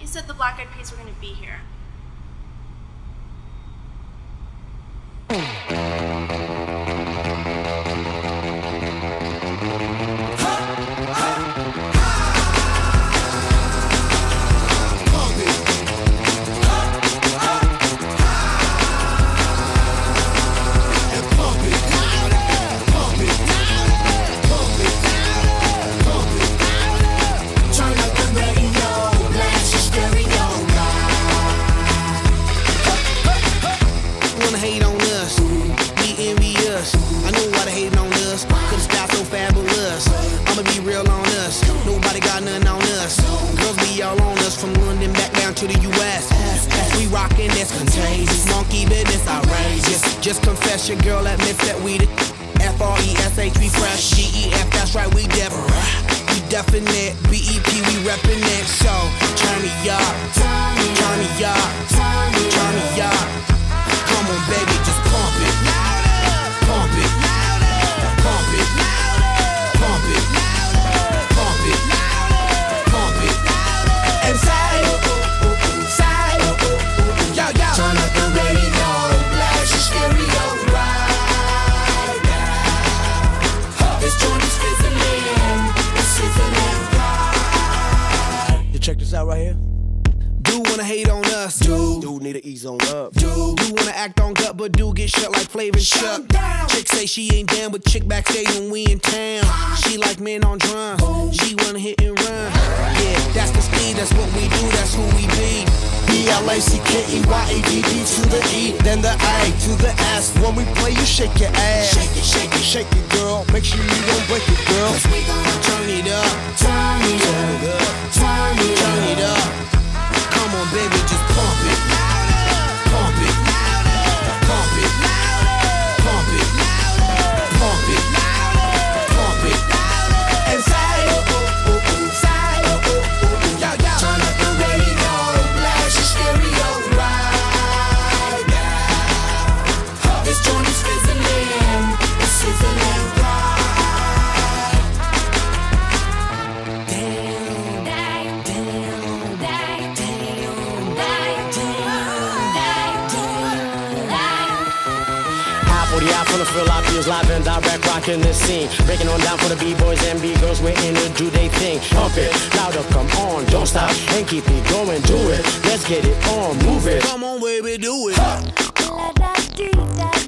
you said the Black Eyed Peas were gonna be here. To the U.S. We rockin' this contagious, monkey business outrageous. Just confess your girl admits that we the F-R-E-S-H, we fresh. G-E-F, that's right, we we definite. B-E-P, we reppin' it. So turn me up, turn me up, turn me up. Come on, baby, just pump it, pump it, pump it, pump it, pump it, pump it, and say. Turn up the radio, blast your stereo right now. This joint is fizzling, it's sizzling right. You check this out right here. Dude wanna hate on us, dude need to ease on up, dude wanna act on gut, but dude get shut like Flavor Chuck. Chick say she ain't down, but chick backstage when we in town. She like men on drum, she wanna hit and run. Yeah, that's the speed, that's what we do, that's who we be. B-L-A-C-K-E-Y-A-D-D to the E, then the A to the S. When we play, you shake your ass. Shake it, shake it, shake it, girl. Make sure you don't break it, girl. 'Cause we gon' turn it up, turn it up, turn it up. Come on, baby, just pump it, pump it, pump it, pump it, pump it, pump it, and say, turn up the radio. Stereo right now. This joint is fizzling, it's sizzling right. Damn, damn, damn, damn, High 40 out for the fill, I feels live and direct, rocking the scene. Breaking on down for the B-boys and B-girls, we're in to do they thing. Pump it, louder, come on, don't stop, and keep it going, do it. Let's get it on, move it. Come on, baby, do it.